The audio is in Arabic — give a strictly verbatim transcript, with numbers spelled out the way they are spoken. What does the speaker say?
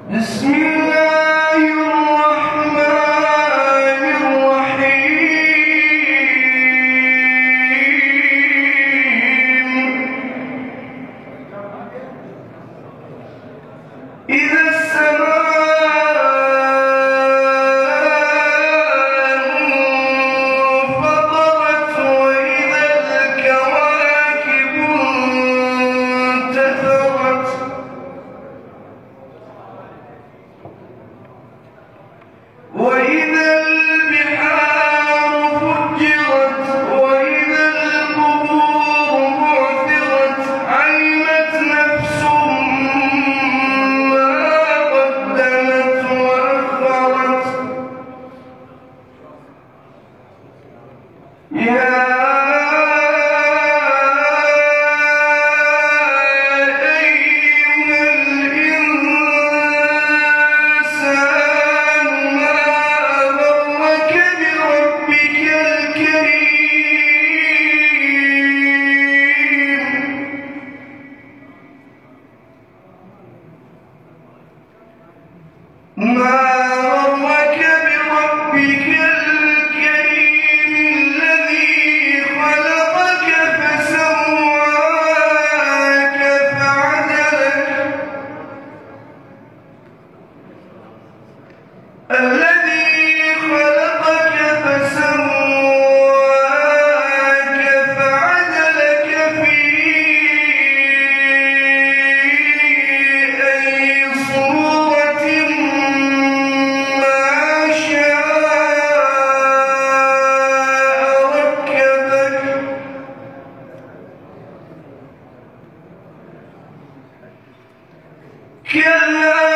بسم الله الرحمن الرحيم إذا السماء انفطرت وإذا الكواكب انتثرت وإذا البحار فجرت وإذا القبور بعثرت علمت نفس ما قدمت وأخرت يا ما غرك بربك الكريم الذي خلقك فسواك فعدلك الذي خلقك فسواك فعدلك في أي صورة كلا